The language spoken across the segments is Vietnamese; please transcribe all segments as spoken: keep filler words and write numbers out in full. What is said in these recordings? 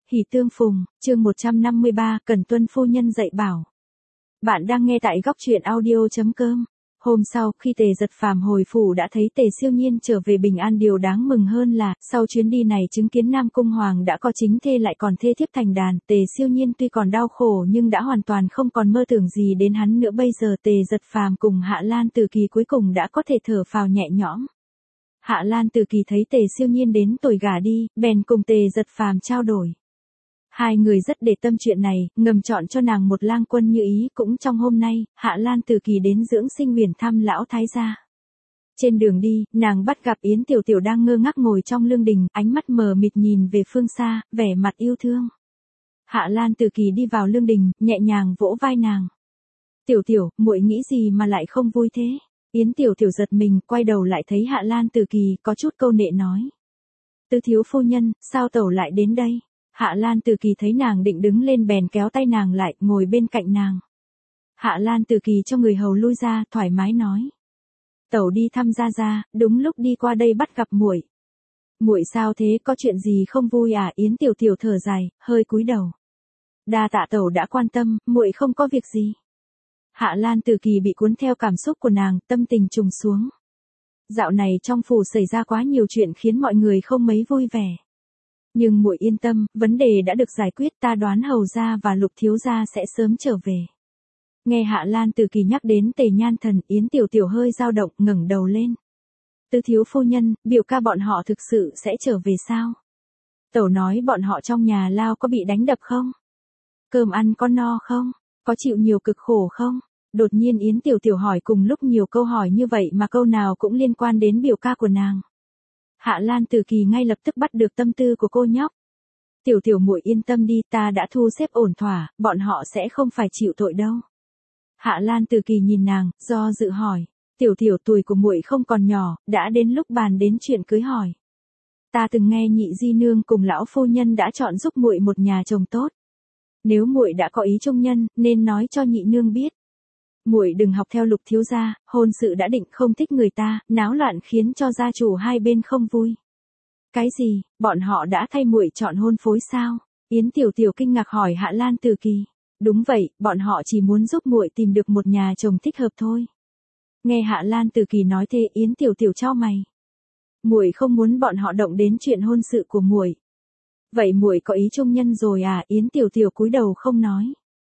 Hỷ tương phùng, chương một trăm năm mươi ba, Cần tuân phu nhân dạy bảo. Bạn đang nghe tại góc truyện audio chấm com. Hôm sau, khi Tề Giật Phàm hồi phủ đã thấy Tề Siêu Nhiên trở về bình an, điều đáng mừng hơn là, sau chuyến đi này chứng kiến Nam Cung Hoàng đã có chính thê lại còn thê thiếp thành đàn, Tề Siêu Nhiên tuy còn đau khổ nhưng đã hoàn toàn không còn mơ tưởng gì đến hắn nữa. Bây giờ Tề Giật Phàm cùng Hạ Lan Từ Kỳ cuối cùng đã có thể thở phào nhẹ nhõm. Hạ Lan Từ Kỳ thấy Tề Siêu Nhiên đến tuổi gả đi, bèn cùng Tề Giật Phàm trao đổi. Hai người rất để tâm chuyện này, ngầm chọn cho nàng một lang quân như ý. Cũng trong hôm nay, Hạ Lan Từ Kỳ đến dưỡng sinh huyền thăm lão thái gia. Trên đường đi, nàng bắt gặp Yến Tiểu Tiểu đang ngơ ngác ngồi trong lương đình, ánh mắt mờ mịt nhìn về phương xa, vẻ mặt yêu thương. Hạ Lan Từ Kỳ đi vào lương đình, nhẹ nhàng vỗ vai nàng. Tiểu Tiểu, muội nghĩ gì mà lại không vui thế? Yến Tiểu Tiểu giật mình, quay đầu lại thấy Hạ Lan Từ Kỳ, có chút câu nệ nói. Tứ thiếu phu nhân, sao tẩu lại đến đây? Hạ Lan Từ Kỳ thấy nàng định đứng lên bèn kéo tay nàng lại, ngồi bên cạnh nàng. Hạ Lan Từ Kỳ cho người hầu lui ra, thoải mái nói. Tẩu đi thăm gia gia, đúng lúc đi qua đây bắt gặp muội. Muội sao thế, có chuyện gì không vui à? Yến Tiểu Tiểu thở dài, hơi cúi đầu. Đa tạ tẩu đã quan tâm, muội không có việc gì. Hạ Lan Từ Kỳ bị cuốn theo cảm xúc của nàng, tâm tình trùng xuống. Dạo này trong phủ xảy ra quá nhiều chuyện khiến mọi người không mấy vui vẻ. Nhưng muội yên tâm, vấn đề đã được giải quyết, ta đoán hầu gia và Lục thiếu gia sẽ sớm trở về. Nghe Hạ Lan Từ Kỳ nhắc đến Tề Nhan Thần, Yến Tiểu Tiểu hơi dao động, ngẩng đầu lên. Tứ thiếu phu nhân, biểu ca bọn họ thực sự sẽ trở về sao? Tẩu nói bọn họ trong nhà lao có bị đánh đập không? Cơm ăn có no không? Có chịu nhiều cực khổ không? Đột nhiên Yến Tiểu Tiểu hỏi cùng lúc nhiều câu hỏi như vậy mà câu nào cũng liên quan đến biểu ca của nàng. Hạ Lan Từ Kỳ ngay lập tức bắt được tâm tư của cô nhóc. Tiểu Tiểu muội yên tâm đi, ta đã thu xếp ổn thỏa, bọn họ sẽ không phải chịu tội đâu. Hạ Lan Từ Kỳ nhìn nàng, do dự hỏi, Tiểu Tiểu tuổi của muội không còn nhỏ, đã đến lúc bàn đến chuyện cưới hỏi. Ta từng nghe nhị di nương cùng lão phu nhân đã chọn giúp muội một nhà chồng tốt. Nếu muội đã có ý trung nhân, nên nói cho nhị nương biết. Muội đừng học theo Lục thiếu gia, hôn sự đã định không thích người ta, náo loạn khiến cho gia chủ hai bên không vui. Cái gì, bọn họ đã thay muội chọn hôn phối sao? Yến Tiểu Tiểu kinh ngạc hỏi Hạ Lan Từ Kỳ. Đúng vậy, bọn họ chỉ muốn giúp muội tìm được một nhà chồng thích hợp thôi. Nghe Hạ Lan Từ Kỳ nói thế, Yến Tiểu Tiểu chau mày. Muội không muốn bọn họ động đến chuyện hôn sự của muội. Vậy muội có ý trung nhân rồi à? Yến Tiểu Tiểu cúi đầu không nói.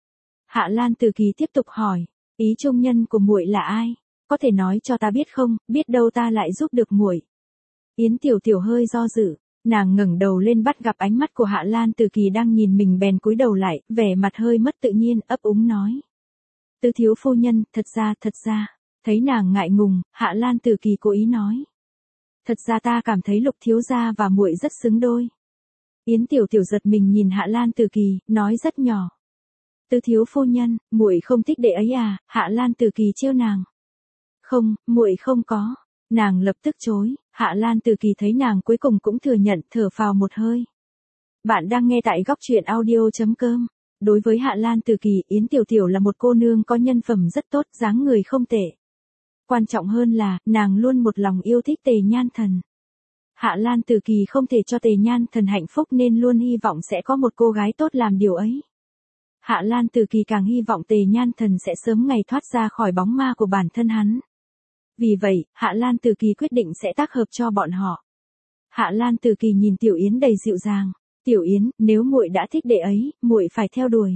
Hạ Lan Từ Kỳ tiếp tục hỏi. Ý trung nhân của muội là ai? Có thể nói cho ta biết không, biết đâu ta lại giúp được muội. Yến Tiểu Tiểu hơi do dự, nàng ngẩng đầu lên bắt gặp ánh mắt của Hạ Lan Từ Kỳ đang nhìn mình bèn cúi đầu lại, vẻ mặt hơi mất tự nhiên, ấp úng nói. Tứ thiếu phu nhân, thật ra, thật ra, thấy nàng ngại ngùng, Hạ Lan Từ Kỳ cố ý nói. Thật ra ta cảm thấy Lục thiếu gia và muội rất xứng đôi. Yến Tiểu Tiểu giật mình nhìn Hạ Lan Từ Kỳ, nói rất nhỏ. Tứ thiếu phu nhân, muội không thích đệ ấy à? Hạ Lan Từ Kỳ trêu nàng. Không, muội không có. Nàng lập tức chối. Hạ Lan Từ Kỳ thấy nàng cuối cùng cũng thừa nhận, thở phào một hơi. Bạn đang nghe tại góc truyện audio chấm com. Đối với Hạ Lan Từ Kỳ, Yến Tiểu Tiểu là một cô nương có nhân phẩm rất tốt, dáng người không tệ. Quan trọng hơn là, nàng luôn một lòng yêu thích Tề Nhan Thần. Hạ Lan Từ Kỳ không thể cho Tề Nhan Thần hạnh phúc nên luôn hy vọng sẽ có một cô gái tốt làm điều ấy. Hạ Lan Từ Kỳ càng hy vọng Tề Nhan Thần sẽ sớm ngày thoát ra khỏi bóng ma của bản thân hắn. Vì vậy, Hạ Lan Từ Kỳ quyết định sẽ tác hợp cho bọn họ. Hạ Lan Từ Kỳ nhìn Tiểu Yến đầy dịu dàng. Tiểu Yến, nếu muội đã thích đệ ấy, muội phải theo đuổi.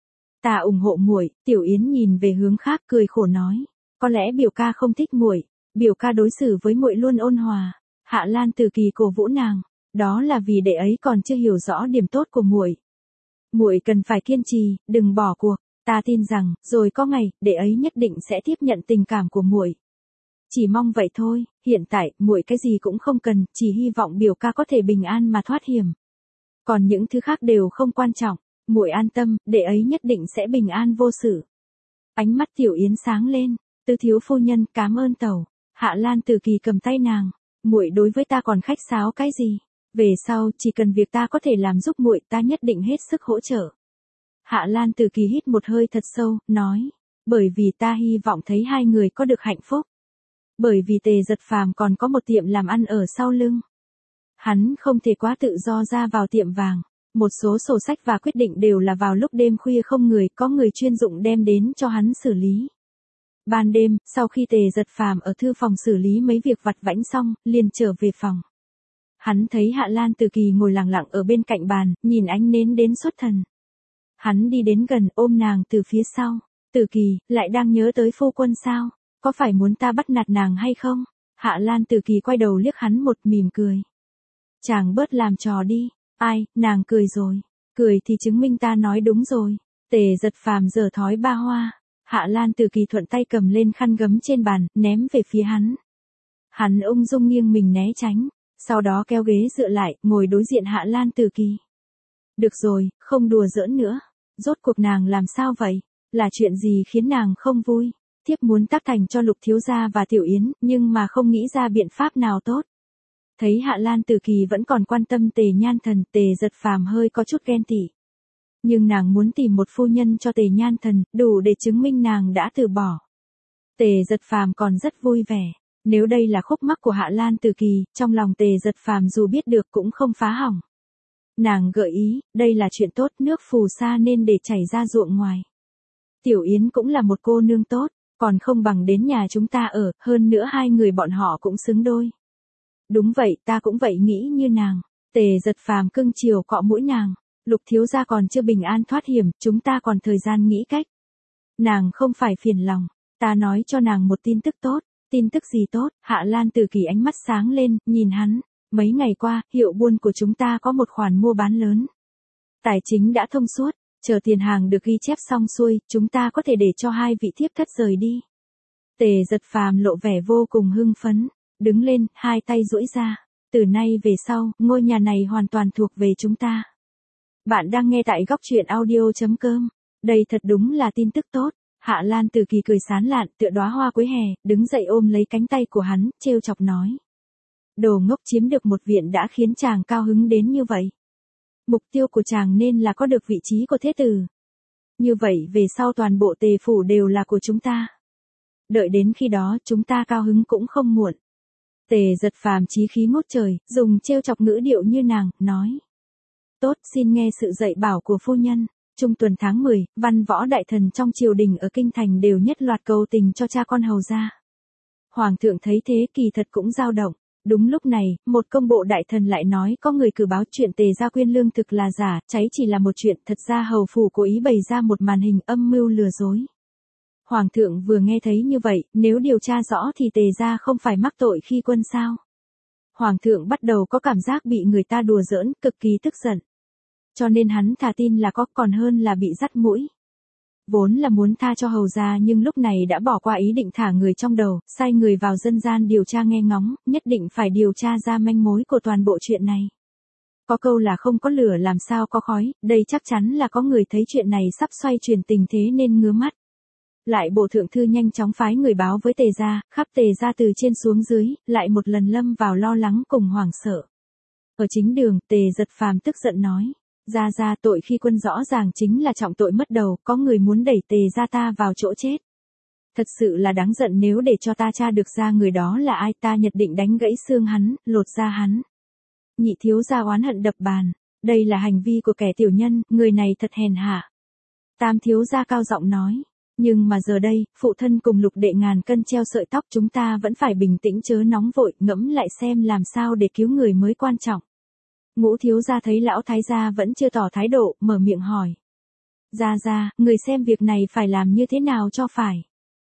Ta ủng hộ muội. Tiểu Yến nhìn về hướng khác cười khổ nói. Có lẽ biểu ca không thích muội, biểu ca đối xử với muội luôn ôn hòa. Hạ Lan Từ Kỳ cổ vũ nàng. Đó là vì đệ ấy còn chưa hiểu rõ điểm tốt của muội. Muội cần phải kiên trì, đừng bỏ cuộc. Ta tin rằng, rồi có ngày, đệ ấy nhất định sẽ tiếp nhận tình cảm của muội. Chỉ mong vậy thôi, hiện tại, muội cái gì cũng không cần, chỉ hy vọng biểu ca có thể bình an mà thoát hiểm. Còn những thứ khác đều không quan trọng, muội an tâm, đệ ấy nhất định sẽ bình an vô sự. Ánh mắt Tiểu Yến sáng lên, Tứ thiếu phu nhân, cảm ơn tẩu. Hạ Lan Từ Kỳ cầm tay nàng, muội đối với ta còn khách sáo cái gì? Về sau, chỉ cần việc ta có thể làm giúp muội, ta nhất định hết sức hỗ trợ. Hạ Lan Từ Kỳ hít một hơi thật sâu, nói, bởi vì ta hy vọng thấy hai người có được hạnh phúc. Bởi vì Tề Giật Phàm còn có một tiệm làm ăn ở sau lưng. Hắn không thể quá tự do ra vào tiệm vàng. Một số sổ sách và quyết định đều là vào lúc đêm khuya không người, có người chuyên dụng đem đến cho hắn xử lý. Ban đêm, sau khi Tề Giật Phàm ở thư phòng xử lý mấy việc vặt vãnh xong, liền trở về phòng. Hắn thấy Hạ Lan Từ Kỳ ngồi lặng lặng ở bên cạnh bàn, nhìn ánh nến đến xuất thần. Hắn đi đến gần ôm nàng từ phía sau. Từ Kỳ, lại đang nhớ tới phu quân sao? Có phải muốn ta bắt nạt nàng hay không? Hạ Lan Từ Kỳ quay đầu liếc hắn một mỉm cười. Chàng bớt làm trò đi. Ai, nàng cười rồi. Cười thì chứng minh ta nói đúng rồi. Tề Giật Phàm giở thói ba hoa. Hạ Lan Từ Kỳ thuận tay cầm lên khăn gấm trên bàn, ném về phía hắn. Hắn ung dung nghiêng mình né tránh. Sau đó kéo ghế dựa lại, ngồi đối diện Hạ Lan Từ Kỳ. Được rồi, không đùa giỡn nữa. Rốt cuộc nàng làm sao vậy? Là chuyện gì khiến nàng không vui? Thiếp muốn tác thành cho Lục thiếu gia và Tiểu Yến, nhưng mà không nghĩ ra biện pháp nào tốt. Thấy Hạ Lan Từ Kỳ vẫn còn quan tâm Tề Nhan Thần, Tề Giật Phàm hơi có chút ghen tị. Nhưng nàng muốn tìm một phu nhân cho Tề Nhan Thần, đủ để chứng minh nàng đã từ bỏ. Tề Giật Phàm còn rất vui vẻ. Nếu đây là khúc mắc của Hạ Lan Từ Kỳ, trong lòng Tề Giật Phàm dù biết được cũng không phá hỏng. Nàng gợi ý, đây là chuyện tốt, nước phù sa nên để chảy ra ruộng ngoài. Tiểu Yến cũng là một cô nương tốt, còn không bằng đến nhà chúng ta ở, hơn nữa hai người bọn họ cũng xứng đôi. Đúng vậy, ta cũng vậy nghĩ như nàng. Tề Giật Phàm cưng chiều cọ mũi nàng. Lục thiếu gia còn chưa bình an thoát hiểm, chúng ta còn thời gian nghĩ cách. Nàng không phải phiền lòng, ta nói cho nàng một tin tức tốt. Tin tức gì tốt? Hạ Lan Từ Kỳ ánh mắt sáng lên, nhìn hắn. Mấy ngày qua, hiệu buôn của chúng ta có một khoản mua bán lớn. Tài chính đã thông suốt, chờ tiền hàng được ghi chép xong xuôi, chúng ta có thể để cho hai vị thiếp thất rời đi. Tề Giật Phàm lộ vẻ vô cùng hưng phấn, đứng lên, hai tay duỗi ra. Từ nay về sau, ngôi nhà này hoàn toàn thuộc về chúng ta. Bạn đang nghe tại góc truyện audio chấm com. Đây thật đúng là tin tức tốt. Hạ Lan Từ Kỳ cười sán lạn, tựa đóa hoa cuối hè, đứng dậy ôm lấy cánh tay của hắn, trêu chọc nói. Đồ ngốc, chiếm được một viện đã khiến chàng cao hứng đến như vậy. Mục tiêu của chàng nên là có được vị trí của thế tử. Như vậy về sau toàn bộ Tề phủ đều là của chúng ta. Đợi đến khi đó chúng ta cao hứng cũng không muộn. Tề Giật Phàm chí khí ngút trời, dùng trêu chọc ngữ điệu như nàng, nói. Tốt, xin nghe sự dạy bảo của phu nhân. Trung tuần tháng mười, văn võ đại thần trong triều đình ở Kinh Thành đều nhất loạt cầu tình cho cha con hầu gia. Hoàng thượng thấy thế kỳ thật cũng dao động. Đúng lúc này, một công bộ đại thần lại nói có người cử báo chuyện Tề gia quyên lương thực là giả, cháy chỉ là một chuyện, thật ra hầu phủ cố ý bày ra một màn hình âm mưu lừa dối. Hoàng thượng vừa nghe thấy như vậy, nếu điều tra rõ thì Tề gia không phải mắc tội khi quân sao. Hoàng thượng bắt đầu có cảm giác bị người ta đùa giỡn, cực kỳ tức giận. Cho nên hắn thà tin là có còn hơn là bị dắt mũi. Vốn là muốn tha cho hầu gia nhưng lúc này đã bỏ qua ý định thả người trong đầu, sai người vào dân gian điều tra nghe ngóng, nhất định phải điều tra ra manh mối của toàn bộ chuyện này. Có câu là không có lửa làm sao có khói, đây chắc chắn là có người thấy chuyện này sắp xoay chuyển tình thế nên ngứa mắt. Lại bộ thượng thư nhanh chóng phái người báo với Tề gia, khắp Tề gia từ trên xuống dưới, lại một lần lâm vào lo lắng cùng hoảng sợ. Ở chính đường, Tề Giật Phàm tức giận nói. Gia gia, tội khi quân rõ ràng chính là trọng tội mất đầu, có người muốn đẩy Tề gia ta vào chỗ chết. Thật sự là đáng giận, nếu để cho ta tra được ra người đó là ai, ta nhất định đánh gãy xương hắn, lột da hắn. Nhị thiếu gia oán hận đập bàn, đây là hành vi của kẻ tiểu nhân, người này thật hèn hạ. Tam thiếu gia cao giọng nói, nhưng mà giờ đây, phụ thân cùng Lục đệ ngàn cân treo sợi tóc, chúng ta vẫn phải bình tĩnh chớ nóng vội, ngẫm lại xem làm sao để cứu người mới quan trọng. Ngũ thiếu gia thấy lão thái gia vẫn chưa tỏ thái độ, mở miệng hỏi. Gia gia, người xem việc này phải làm như thế nào cho phải.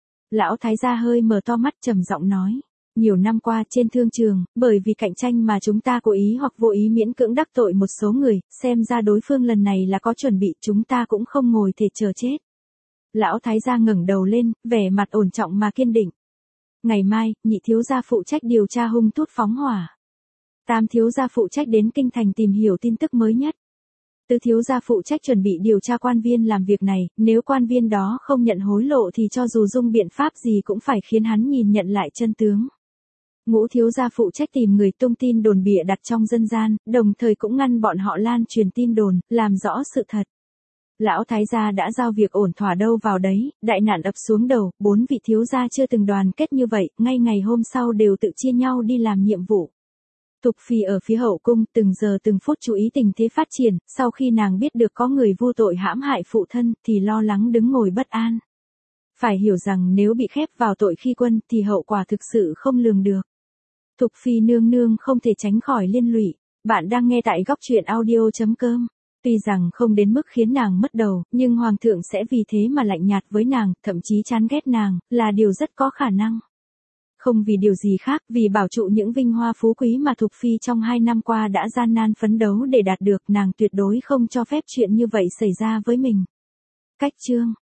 Lão thái gia hơi mở to mắt trầm giọng nói. Nhiều năm qua trên thương trường, bởi vì cạnh tranh mà chúng ta cố ý hoặc vô ý miễn cưỡng đắc tội một số người, xem ra đối phương lần này là có chuẩn bị, chúng ta cũng không ngồi thể chờ chết. Lão thái gia ngẩng đầu lên, vẻ mặt ổn trọng mà kiên định. Ngày mai, nhị thiếu gia phụ trách điều tra hung tút phóng hỏa. Tam thiếu gia phụ trách đến Kinh Thành tìm hiểu tin tức mới nhất. Tứ thiếu gia phụ trách chuẩn bị điều tra quan viên làm việc này, nếu quan viên đó không nhận hối lộ thì cho dù dùng biện pháp gì cũng phải khiến hắn nhìn nhận lại chân tướng. Ngũ thiếu gia phụ trách tìm người tung tin đồn bịa đặt trong dân gian, đồng thời cũng ngăn bọn họ lan truyền tin đồn, làm rõ sự thật. Lão thái gia đã giao việc ổn thỏa đâu vào đấy, đại nạn ập xuống đầu, bốn vị thiếu gia chưa từng đoàn kết như vậy, ngay ngày hôm sau đều tự chia nhau đi làm nhiệm vụ. Thục Phi ở phía hậu cung từng giờ từng phút chú ý tình thế phát triển, sau khi nàng biết được có người vô tội hãm hại phụ thân thì lo lắng đứng ngồi bất an. Phải hiểu rằng nếu bị khép vào tội khi quân thì hậu quả thực sự không lường được. Thục Phi nương nương không thể tránh khỏi liên lụy. Bạn đang nghe tại góc truyện audio chấm com. Tuy rằng không đến mức khiến nàng mất đầu, nhưng hoàng thượng sẽ vì thế mà lạnh nhạt với nàng, thậm chí chán ghét nàng, là điều rất có khả năng. Không vì điều gì khác, vì bảo trụ những vinh hoa phú quý mà Thục Phi trong hai năm qua đã gian nan phấn đấu để đạt được, nàng tuyệt đối không cho phép chuyện như vậy xảy ra với mình. Cách chương